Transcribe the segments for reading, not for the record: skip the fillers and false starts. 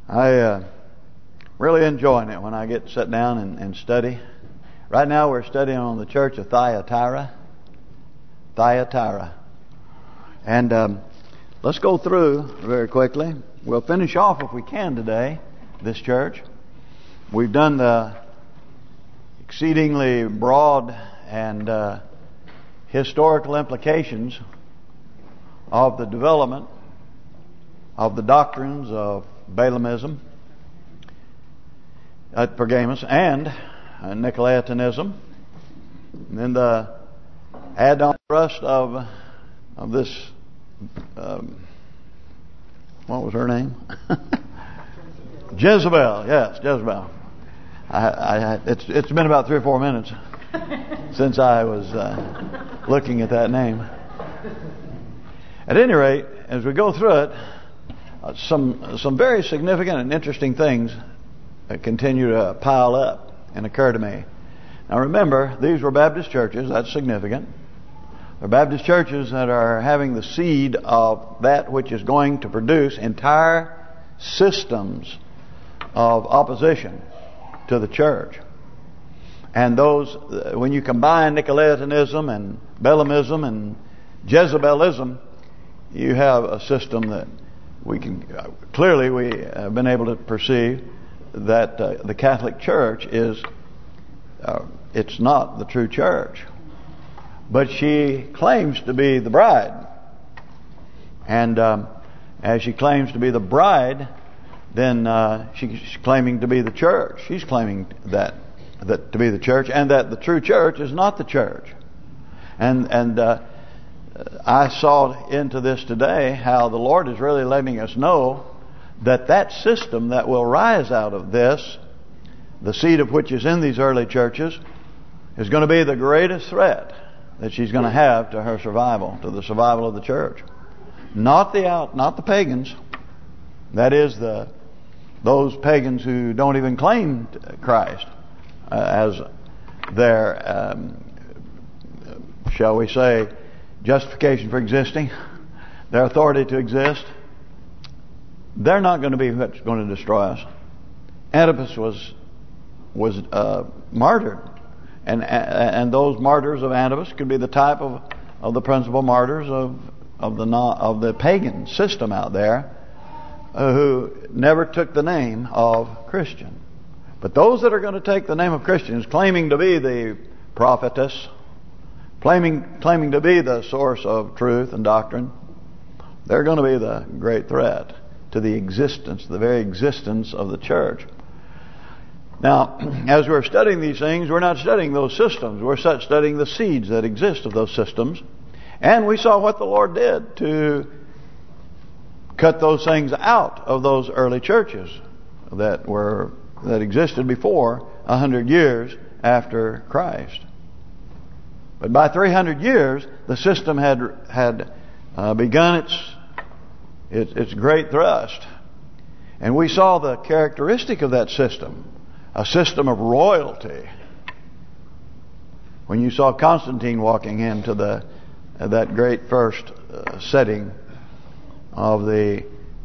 Really enjoying it when I get to sit down and study. Right now we're studying on the church of Thyatira. And let's go through very quickly. We'll finish off if we can today, this church. We've done the exceedingly broad and historical implications of the development of the doctrines of Balaamism, Pergamus, and Nicolaitanism. And then the add-on thrust of this, what was her name? Jezebel. Yes, Jezebel. It's been about 3 or 4 minutes since I was looking at that name. At any rate, as we go through it, some very significant and interesting things continue to pile up and occur to me. Now remember, these were Baptist churches. That's significant. They're Baptist churches that are having the seed of that which is going to produce entire systems of opposition to the church. And those, when you combine Nicolaitanism and Balaamism and Jezebelism, you have a system that we have been able to perceive that the Catholic Church is, it's not the true church. But she claims to be the bride. And as she claims to be the bride, then she's claiming to be the church. She's claiming that to be the church, and that the true church is not the church. And I saw into this today how the Lord is really letting us know that system that will rise out of this, the seed of which is in these early churches, is going to be the greatest threat that she's going to have to her survival, to the survival of the church. Not the pagans. That is those pagans who don't even claim Christ as their, shall we say, justification for existing, their authority to exist. They're not going to be what's going to destroy us. Antipas was martyred, and those martyrs of Antipas could be the type of the principal martyrs of the pagan system out there, who never took the name of Christian. But those that are going to take the name of Christians, claiming to be the prophetess, claiming to be the source of truth and doctrine, they're going to be the great threat to the existence, the very existence of the church. Now, as we're studying these things, we're not studying those systems. We're studying the seeds that exist of those systems. And we saw what the Lord did to cut those things out of those early churches that existed before 100 years after Christ. But by 300 years, the system had begun its great thrust. And we saw the characteristic of that system, a system of royalty. When you saw Constantine walking into that great first setting of the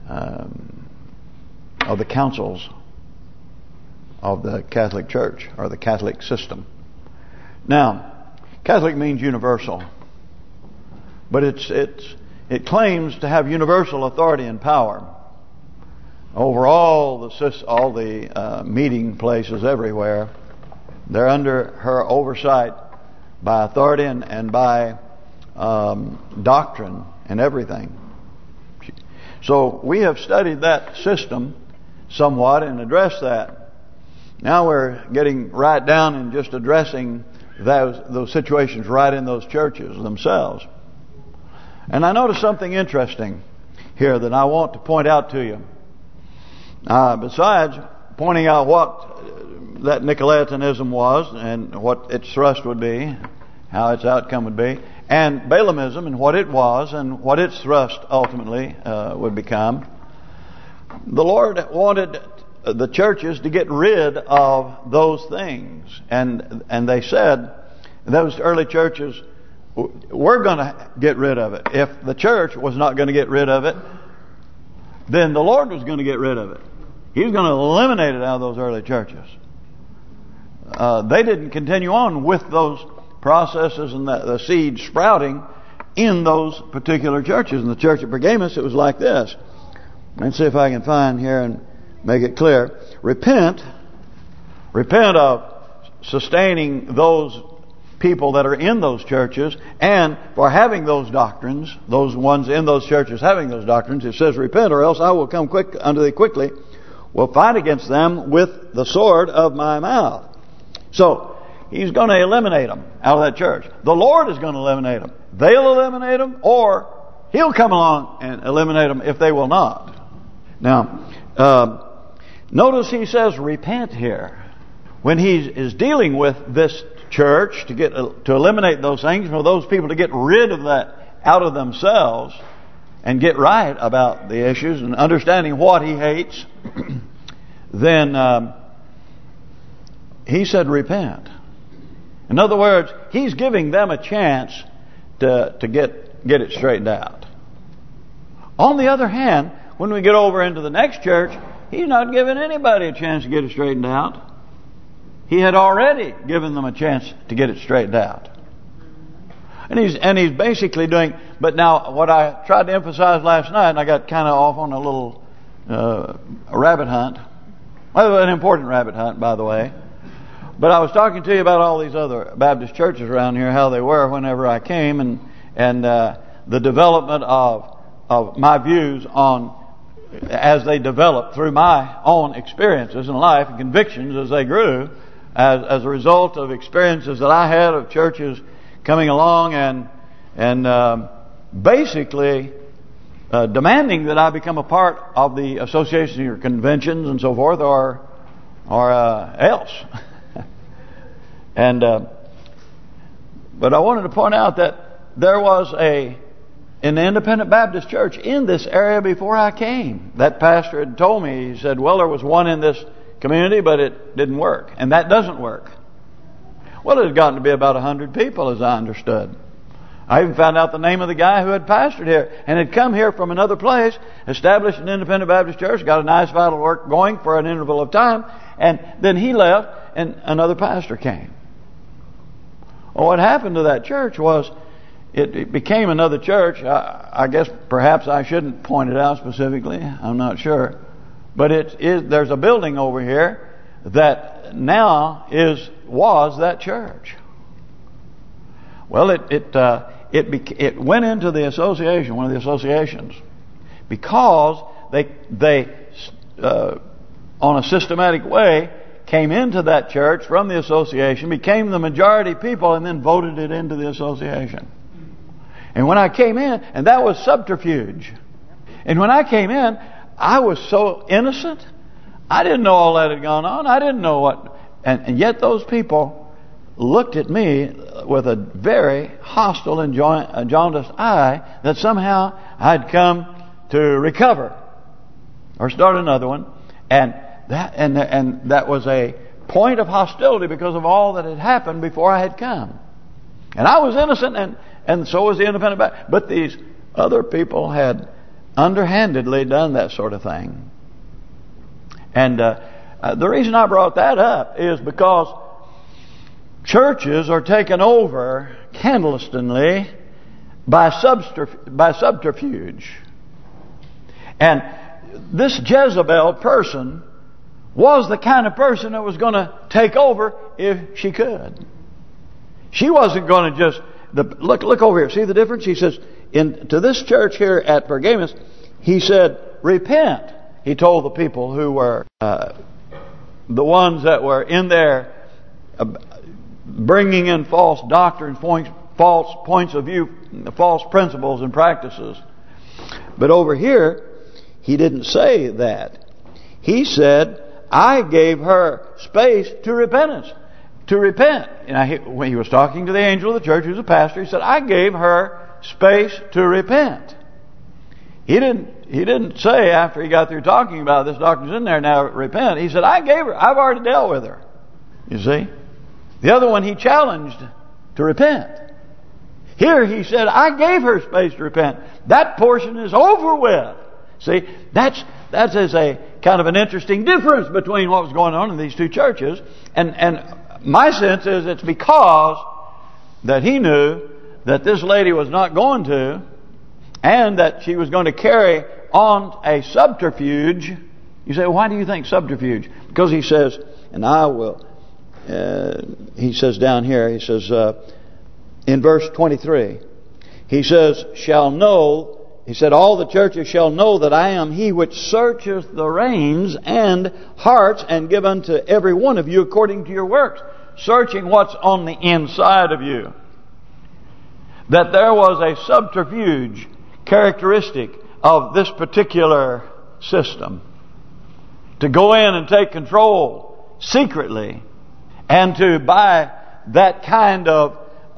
councils of the Catholic Church, or the Catholic system. Now, Catholic means universal, but it claims to have universal authority and power over all the meeting places everywhere. They're under her oversight by authority and by doctrine and everything. So we have studied that system somewhat and addressed that. Now we're getting right down and just addressing those situations right in those churches themselves. And I noticed something interesting here that I want to point out to you. Besides pointing out what that Nicolaitanism was and what its thrust would be, how its outcome would be, and Balaamism and what it was and what its thrust ultimately would become, the Lord wanted the churches to get rid of those things. And they said, those early churches, we're going to get rid of it. If the church was not going to get rid of it, then the Lord was going to get rid of it. He's going to eliminate it out of those early churches. They didn't continue on with those processes and the seed sprouting in those particular churches. In the church at Pergamos, it was like this. Let's see if I can find here and make it clear. Repent of sustaining those people that are in those churches, and for having those doctrines, those ones in those churches having those doctrines. It says, repent, or else I will come quick unto thee quickly, will fight against them with the sword of my mouth. So, he's going to eliminate them out of that church. The Lord is going to eliminate them. They'll eliminate them, or He'll come along and eliminate them if they will not. Now, notice He says repent here. When He is dealing with this church to eliminate those things, for those people to get rid of that out of themselves and get right about the issues and understanding what He hates, then He said repent. In other words, He's giving them a chance to get it straightened out. On the other hand, when we get over into the next church, He's not giving anybody a chance to get it straightened out. He had already given them a chance to get it straightened out. And he's basically doing... But now, what I tried to emphasize last night, and I got kind of off on a little rabbit hunt. Well, an important rabbit hunt, by the way. But I was talking to you about all these other Baptist churches around here, how they were whenever I came, and the development of my views on, as they developed through my own experiences in life and convictions as they grew, as a result of experiences that I had of churches coming along and basically demanding that I become a part of the association or conventions and so forth, or else. But I wanted to point out that there was an independent Baptist church in this area before I came. That pastor had told me, he said, well, there was one in this community, but it didn't work. And that doesn't work. Well, it had gotten to be about 100 people, as I understood. I even found out the name of the guy who had pastored here and had come here from another place, established an independent Baptist church, got a nice vital work going for an interval of time, and then he left and another pastor came. Well, what happened to that church was it became another church. I guess perhaps I shouldn't point it out specifically. I'm not sure. But there's a building over here that now was that church. Well, it went into the association, one of the associations, because they on a systematic way came into that church from the association, became the majority people, and then voted it into the association. And when I came in, and that was subterfuge. And when I came in, I was so innocent. I didn't know all that had gone on. I didn't know what... And yet those people looked at me with a very hostile and jaundiced eye that somehow I'd come to recover or start another one. And that was a point of hostility because of all that had happened before I had come. And I was innocent, and so was the independent Baptist. But these other people had underhandedly done that sort of thing. And the reason I brought that up is because churches are taken over clandestinely by subterfuge. And this Jezebel person was the kind of person that was going to take over if she could. She wasn't going to just... Look over here. See the difference? He says, to this church here at Pergamos, he said, repent. He told the people who were the ones that were in there bringing in false doctrines, false points of view, false principles and practices. But over here, he didn't say that. He said, I gave her space to repentance. To repent. And when he was talking to the angel of the church, who's a pastor, he said, I gave her space to repent. He didn't say after he got through talking about this doctrine's in there, now repent. He said, I gave her. I've already dealt with her. You see? The other one he challenged to repent. Here he said, I gave her space to repent. That portion is over with. See, that's as a kind of an interesting difference between what was going on in these two churches. And my sense is it's because that he knew that this lady was not going to, and that she was going to carry on a subterfuge. You say, why do you think subterfuge? Because he says, and I will, he says down here, he says in verse 23, he says, shall know, he said, all the churches shall know that I am he which searcheth the reins and hearts, and give unto every one of you according to your works. Searching what's on the inside of you. That there was a subterfuge characteristic of this particular system. To go in and take control secretly, and to by that kind of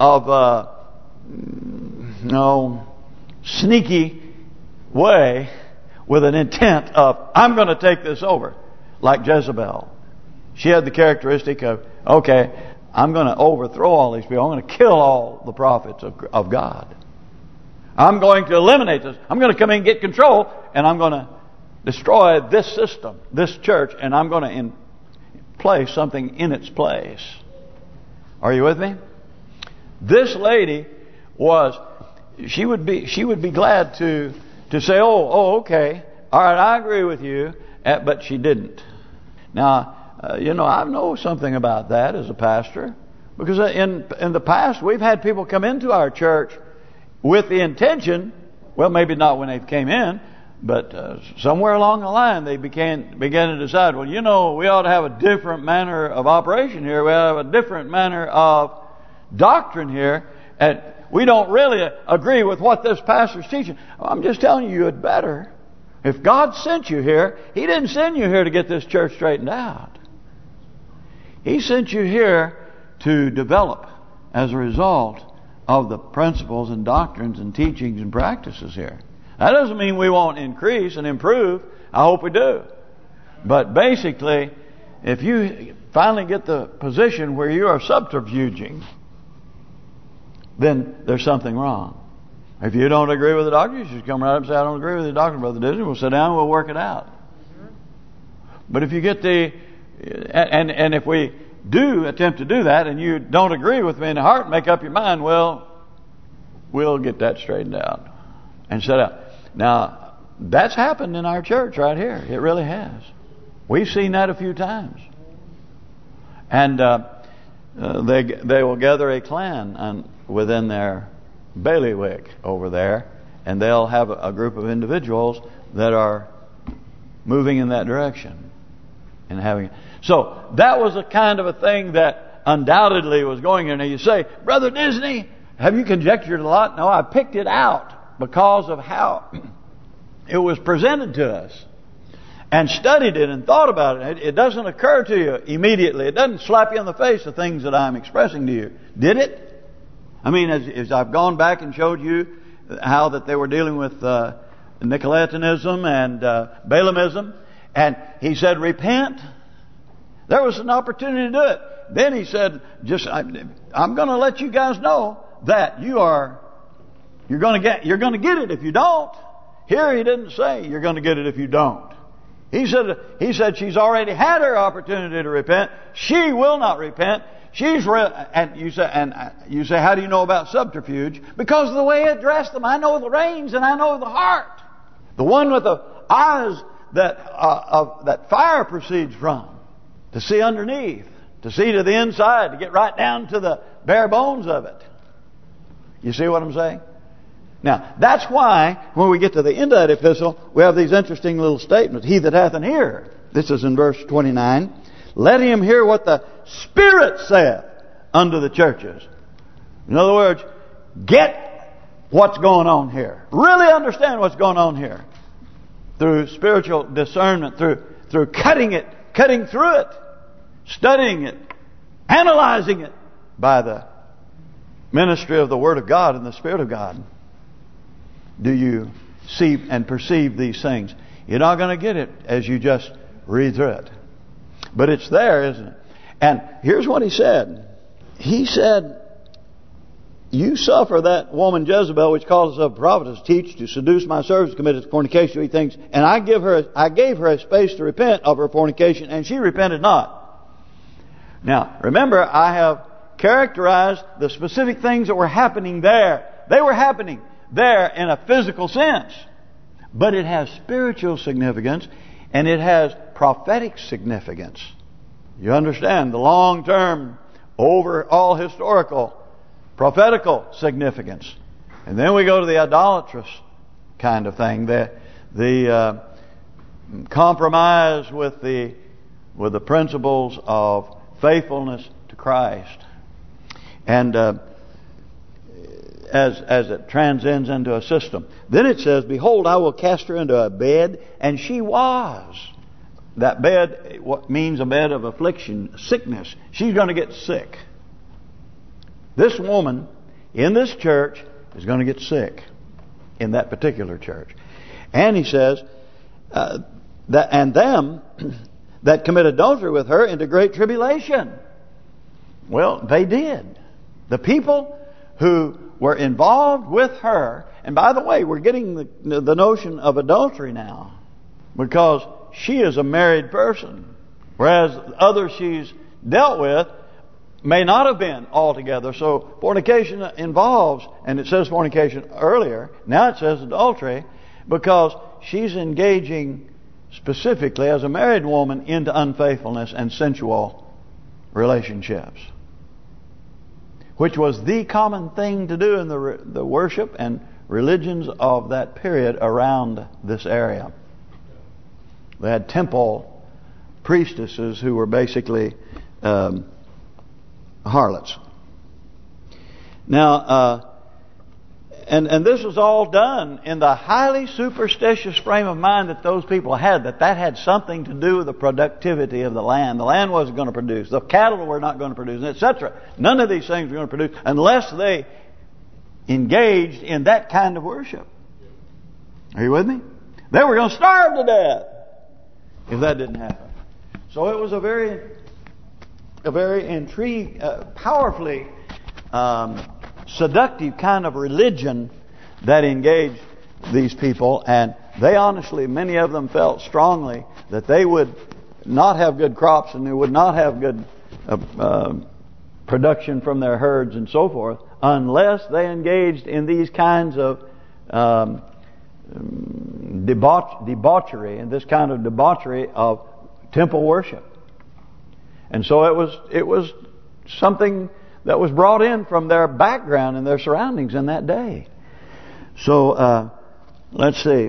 sneaky way, with an intent of, I'm going to take this over, like Jezebel. She had the characteristic of, okay, I'm going to overthrow all these people. I'm going to kill all the prophets of God. I'm going to eliminate this. I'm going to come in and get control, and I'm going to destroy this system, this church, and I'm going to place something in its place. Are you with me? This lady she would be glad to say, okay, all right, I agree with you, but she didn't. Now, I know something about that as a pastor, because in the past we've had people come into our church with the intention, well, maybe not when they came in, but somewhere along the line they began to decide, well, we ought to have a different manner of operation here. We ought to have a different manner of doctrine here, and we don't really agree with what this pastor's teaching. I'm just telling you, had better. If God sent you here, He didn't send you here to get this church straightened out. He sent you here to develop as a result of the principles and doctrines and teachings and practices here. That doesn't mean we won't increase and improve. I hope we do. But basically, if you finally get the position where you are subterfuging, then there's something wrong. If you don't agree with the doctrine, you should come right up and say, I don't agree with the doctrine, Brother Disney. We'll sit down and we'll work it out. But if you get and if we do attempt to do that and you don't agree with me in the heart, make up your mind, well, we'll get that straightened out and set out. Now, that's happened in our church right here. It really has. We've seen that a few times. And they will gather a clan within their bailiwick over there, and they'll have a group of individuals that are moving in that direction and having. So that was a kind of a thing that undoubtedly was going in. Now you say, Brother Disney, have you conjectured a lot? No, I picked it out because of how it was presented to us, and studied it and thought about it. It doesn't occur to you immediately. It doesn't slap you in the face, the things that I'm expressing to you. Did it? I mean, as I've gone back and showed you how that they were dealing with Nicolaitanism and Balaamism, and he said, repent. There was an opportunity to do it. Then he said, I'm going to let you guys know that you're going to get it if you don't. Here he didn't say you're going to get it if you don't. He said she's already had her opportunity to repent. She will not repent. And you say, how do you know about subterfuge? Because of the way it dressed them. I know the reins and I know the heart. The one with the eyes that fire proceeds from, to see underneath, to see to the inside, to get right down to the bare bones of it. You see what I'm saying? Now, that's why when we get to the end of that epistle, we have these interesting little statements. He that hath an ear, this is in verse 29, let him hear what the Spirit saith unto the churches. In other words, get what's going on here. Really understand what's going on here. Through spiritual discernment, through cutting through it, studying it, analyzing it by the ministry of the Word of God and the Spirit of God. Do you see and perceive these things? You're not going to get it as you just read through it. But it's there, isn't it? And here's what he said. He said, you suffer that woman Jezebel, which calls herself a prophetess, teach to seduce my servants, committed fornication, to eat things, and I gave her a space to repent of her fornication, and she repented not. Now, remember, I have characterized the specific things that were happening there. They were happening there in a physical sense, but it has spiritual significance and it has prophetic significance. You understand the long-term, overall historical, prophetical significance. And then we go to the idolatrous kind of thing, the compromise with the principles of faithfulness to Christ. And as it transcends into a system. Then it says, behold, I will cast her into a bed, and she was. That bed, what means a bed of affliction, sickness. She's going to get sick. This woman in this church is going to get sick in that particular church. And he says, and them that commit adultery with her into great tribulation. Well, they did. The people who were involved with her, and by the way, we're getting the notion of adultery now, because she is a married person, whereas others she's dealt with may not have been altogether. So fornication involves, and it says fornication earlier, now it says adultery, because she's engaging specifically as a married woman into unfaithfulness and sensual relationships, which was the common thing to do in the worship and religions of that period around this area. They had temple priestesses who were basically harlots. Now, and this was all done in the highly superstitious frame of mind that those people had, that had something to do with the productivity of the land. The land wasn't going to produce. The cattle were not going to produce, etc. None of these things were going to produce unless they engaged in that kind of worship. Are you with me? They were going to starve to death if that didn't happen. So it was a very powerfully seductive kind of religion that engaged these people, and they honestly, many of them felt strongly that they would not have good crops and they would not have good production from their herds and so forth unless they engaged in these kinds of debauchery, and this kind of debauchery of temple worship. And so it was something that was brought in from their background and their surroundings in that day. So, let's see.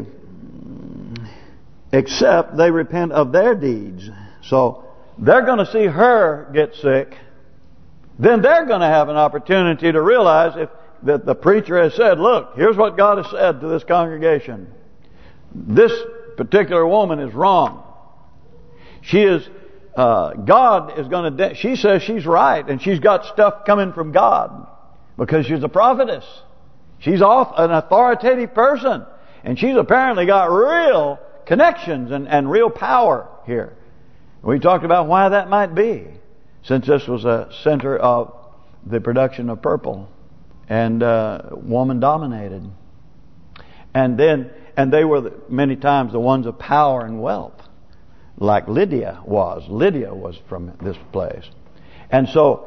Except they repent of their deeds. So, they're going to see her get sick. Then they're going to have an opportunity to realize that the preacher has said, look, here's what God has said to this congregation. This particular woman is wrong. She is... God is going to... She says she's right, and she's got stuff coming from God because she's a prophetess. She's an authoritative person, and she's apparently got real connections and real power here. We talked about why that might be, since this was a center of the production of purple and woman dominated, and they were many times the ones of power and wealth. Like Lydia was. Lydia was from this place. And so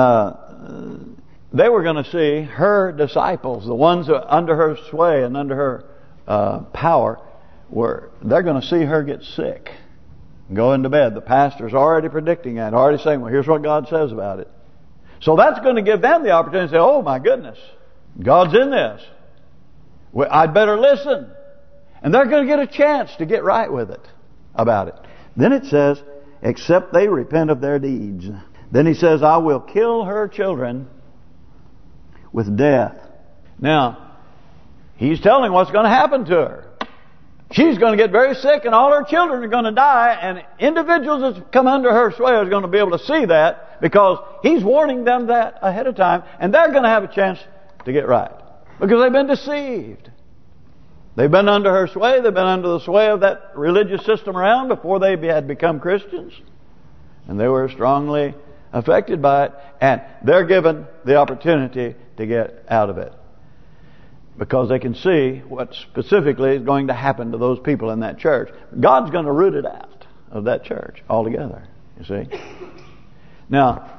they were going to see her disciples, the ones that under her sway and under her power, they're going to see her get sick, go into bed. The pastor's already predicting that, already saying, well, here's what God says about it. So that's going to give them the opportunity to say, oh my goodness, God's in this. Well, I'd better listen. And they're going to get a chance to get right with it, about it. Then it says, except they repent of their deeds. Then he says, I will kill her children with death. Now, he's telling what's going to happen to her. She's going to get very sick and all her children are going to die, and individuals that come under her sway are going to be able to see that because he's warning them that ahead of time, and they're going to have a chance to get right because they've been deceived. They've been under her sway. They've been under the sway of that religious system around before they had become Christians. And they were strongly affected by it, and they're given the opportunity to get out of it. Because they can see what specifically is going to happen to those people in that church. God's going to root it out of that church altogether, you see. Now,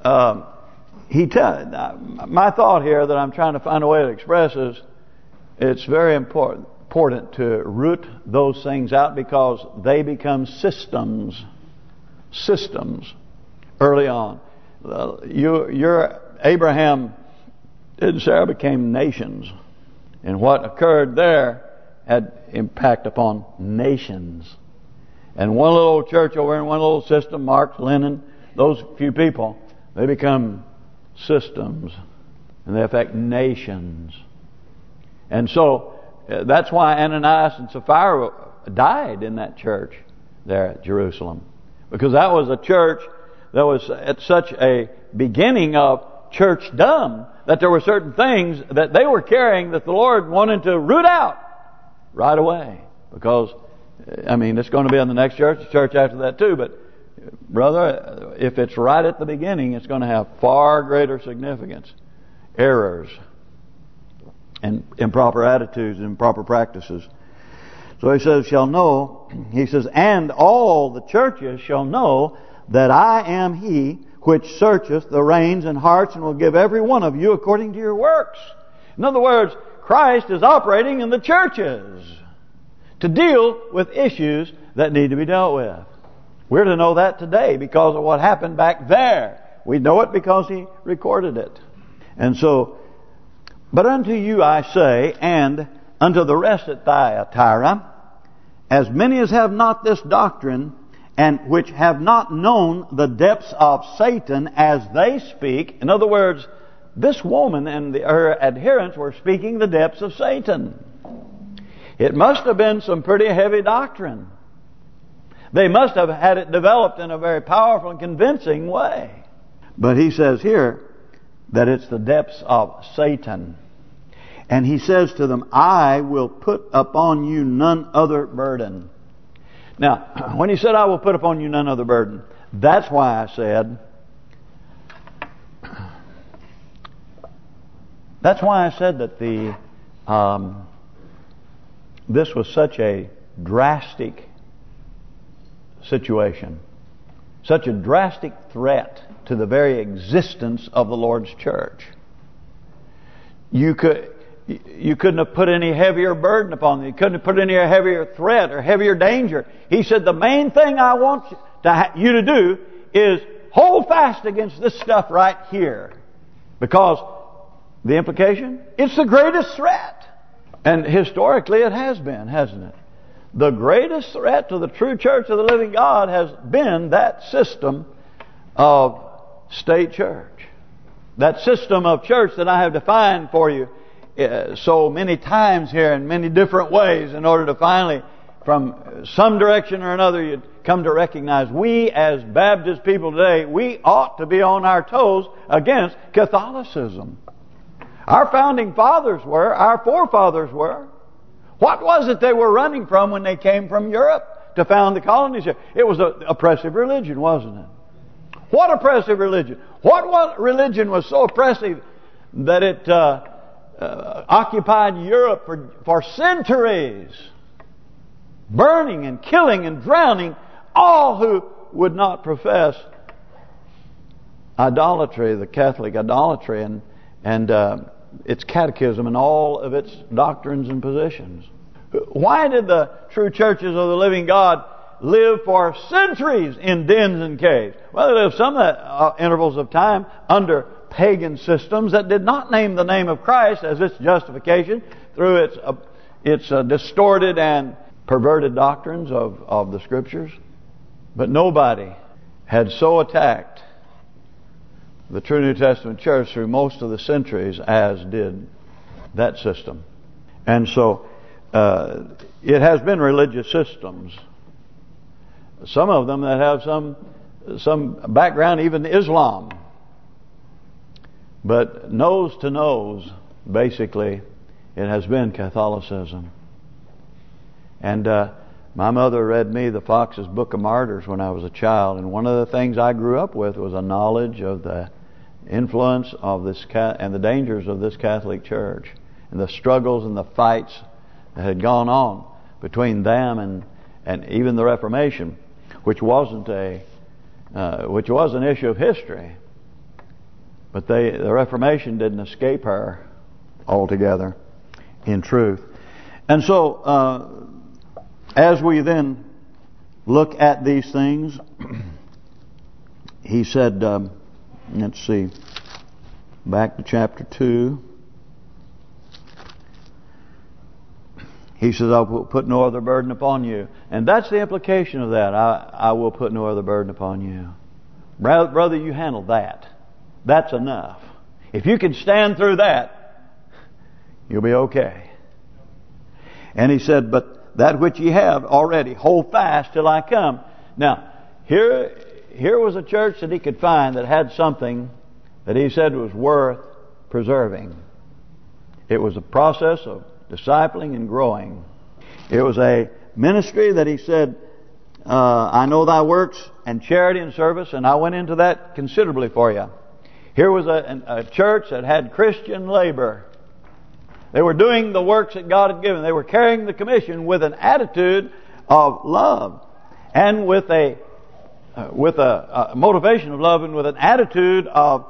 my thought here that I'm trying to find a way to express is it's very important to root those things out because they become systems early on. Abraham and Sarah became nations. And what occurred there had impact upon nations. And one little church over in one little system, Marx, Lenin, those few people, they become systems. And they affect nations. And so, that's why Ananias and Sapphira died in that church there at Jerusalem. Because that was a church that was at such a beginning of churchdom that there were certain things that they were carrying that the Lord wanted to root out right away. Because, I mean, it's going to be in the next church, the church after that too. But, brother, if it's right at the beginning, it's going to have far greater significance. Errors and improper attitudes and improper practices. So he says, and all the churches shall know that I am He which searcheth the reins and hearts, and will give every one of you according to your works. In other words, Christ is operating in the churches to deal with issues that need to be dealt with. We're to know that today because of what happened back there. We know it because He recorded it. And so, but unto you I say, and unto the rest at Thyatira, as many as have not this doctrine, and which have not known the depths of Satan as they speak. In other words, this woman and her adherents were speaking the depths of Satan. It must have been some pretty heavy doctrine. They must have had it developed in a very powerful and convincing way. But he says here that it's the depths of Satan. And he says to them, I will put upon you none other burden. Now, when he said, I will put upon you none other burden, that's why I said that this was such a drastic situation, such a drastic threat to the very existence of the Lord's church. You couldn't have put any heavier burden upon them. You couldn't have put any heavier threat or heavier danger. He said, the main thing I want you to do is hold fast against this stuff right here. Because the implication, it's the greatest threat. And historically it has been, hasn't it? The greatest threat to the true church of the living God has been that system of state church. That system of church that I have defined for you so many times here in many different ways in order to finally, from some direction or another, you'd come to recognize we as Baptist people today, we ought to be on our toes against Catholicism. Our founding fathers were, our forefathers were. What was it they were running from when they came from Europe to found the colonies here? It was an oppressive religion, wasn't it? What oppressive religion? What religion was so oppressive that it occupied Europe for centuries, burning and killing and drowning all who would not profess idolatry, the Catholic idolatry, and its catechism and all of its doctrines and positions. Why did the true churches of the living God live for centuries in dens and caves? Well, they lived some intervals of time under pagan systems that did not name the name of Christ as its justification through its distorted and perverted doctrines of the Scriptures. But nobody had so attacked the true New Testament church through most of the centuries as did that system. And so it has been religious systems. Some of them that have some background, even Islam. But nose to nose, basically, it has been Catholicism. And My mother read me the Fox's Book of Martyrs when I was a child, and one of the things I grew up with was a knowledge of the influence of this and the dangers of this Catholic Church, and the struggles and the fights that had gone on between them and even the Reformation, which was an issue of history, but the Reformation didn't escape her altogether, in truth. And so, as we then look at these things, he said, let's see, back to chapter 2. He says, I will put no other burden upon you. And that's the implication of that. I will put no other burden upon you. Brother, you handle that. That's enough. If you can stand through that, you'll be okay. And he said, but that which ye have already, hold fast till I come. Now, here was a church that he could find that had something that he said was worth preserving. It was a process of discipling and growing. It was a ministry that he said, I know thy works and charity and service, and I went into that considerably for you. Here was a church that had Christian labor. They were doing the works that God had given. They were carrying the commission with an attitude of love, and with a motivation of love, and with an attitude of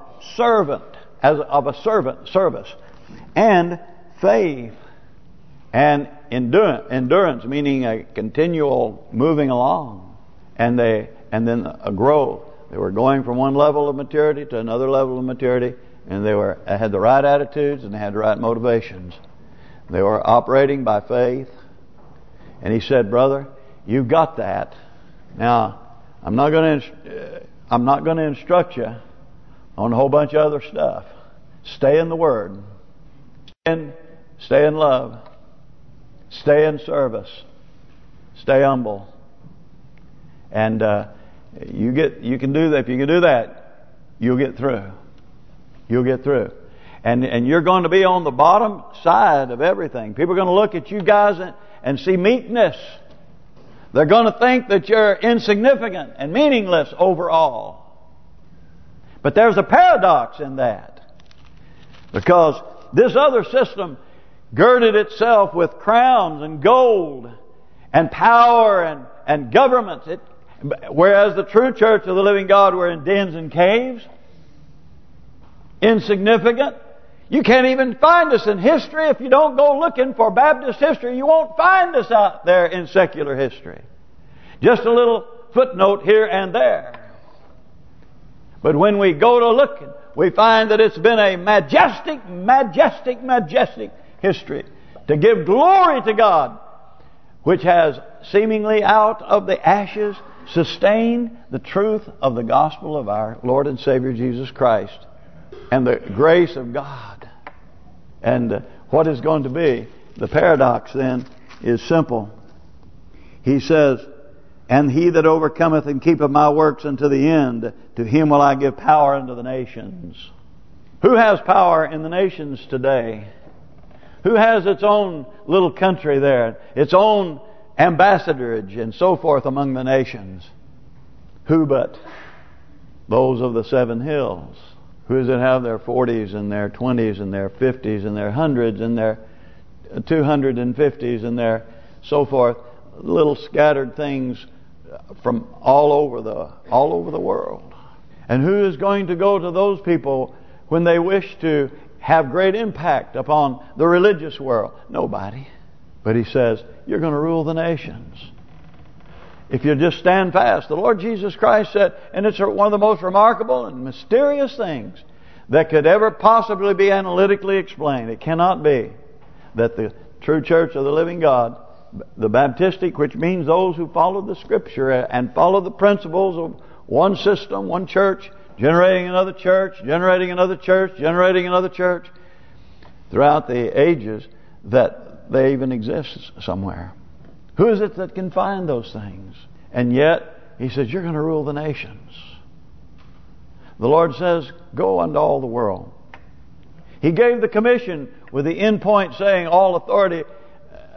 service, and faith, and endurance, meaning a continual moving along, and then a growth. They were going from one level of maturity to another level of maturity, and they had the right attitudes and they had the right motivations. They were operating by faith. And he said, brother, you've got that. Now, I'm not going to instruct you on a whole bunch of other stuff. Stay in the Word. Stay in love. Stay in service. Stay humble. And you can do that. If you can do that, you'll get through. You'll get through. And you're going to be on the bottom side of everything. People are going to look at you guys and see meekness. They're going to think that you're insignificant and meaningless overall. But there's a paradox in that. Because this other system girded itself with crowns and gold and power and governments. Whereas the true church of the living God were in dens and caves. Insignificant. You can't even find us in history. If you don't go looking for Baptist history, you won't find us out there in secular history. Just a little footnote here and there. But when we go to look, we find that it's been a majestic history to give glory to God, which has seemingly out of the ashes sustained the truth of the gospel of our Lord and Savior Jesus Christ and the grace of God. And what is going to be? The paradox then is simple. He says, and he that overcometh and keepeth my works unto the end, to him will I give power unto the nations. Who has power in the nations today? Who has its own little country there? Its own ambassadorage and so forth among the nations? Who but those of the 7 hills? Who does it have their 40s and their 20s and their 50s and their 100s and their 250s and their so forth? Little scattered things from all over the world. And who is going to go to those people when they wish to have great impact upon the religious world? Nobody. But he says, you're going to rule the nations. If you just stand fast. The Lord Jesus Christ said, and it's one of the most remarkable and mysterious things that could ever possibly be analytically explained. It cannot be that the true church of the living God, the Baptistic, which means those who follow the Scripture and follow the principles of one system, one church, generating another church, generating another church, generating another church, throughout the ages, that they even exist somewhere. Who is it that can find those things? And yet, he says, you're going to rule the nations. The Lord says, go unto all the world. He gave the commission with the end point saying, all authority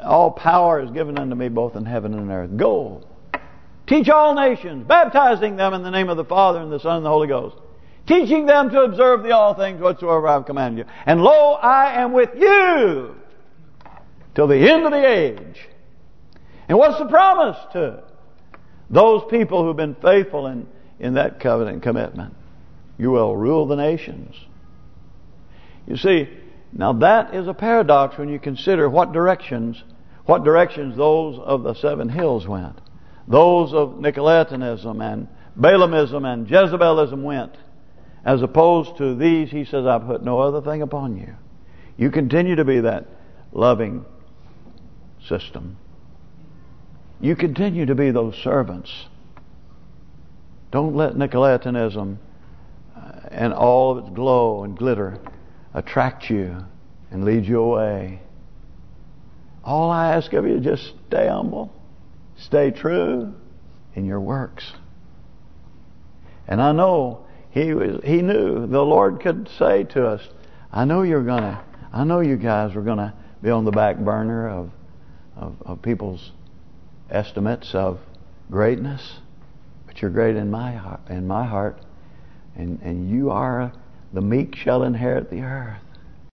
all power is given unto me both in heaven and earth. Go, teach all nations, baptizing them in the name of the Father and the Son and the Holy Ghost, teaching them to observe all things whatsoever I have commanded you. And lo, I am with you till the end of the age. And what's the promise to those people who've been faithful in that covenant commitment? You will rule the nations. You see, now that is a paradox when you consider what directions those of the 7 hills went. Those of Nicolaitanism and Balaamism and Jezebelism went. As opposed to these, he says, I put no other thing upon you. You continue to be that loving system. You continue to be those servants. Don't let Nicolaitanism and all of its glow and glitter attract you and lead you away. All I ask of you is just stay humble, stay true in your works. And I know he knew the Lord could say to us, I know you guys were gonna be on the back burner of people's estimates of greatness, but you're great in my heart, and you are the meek shall inherit the earth.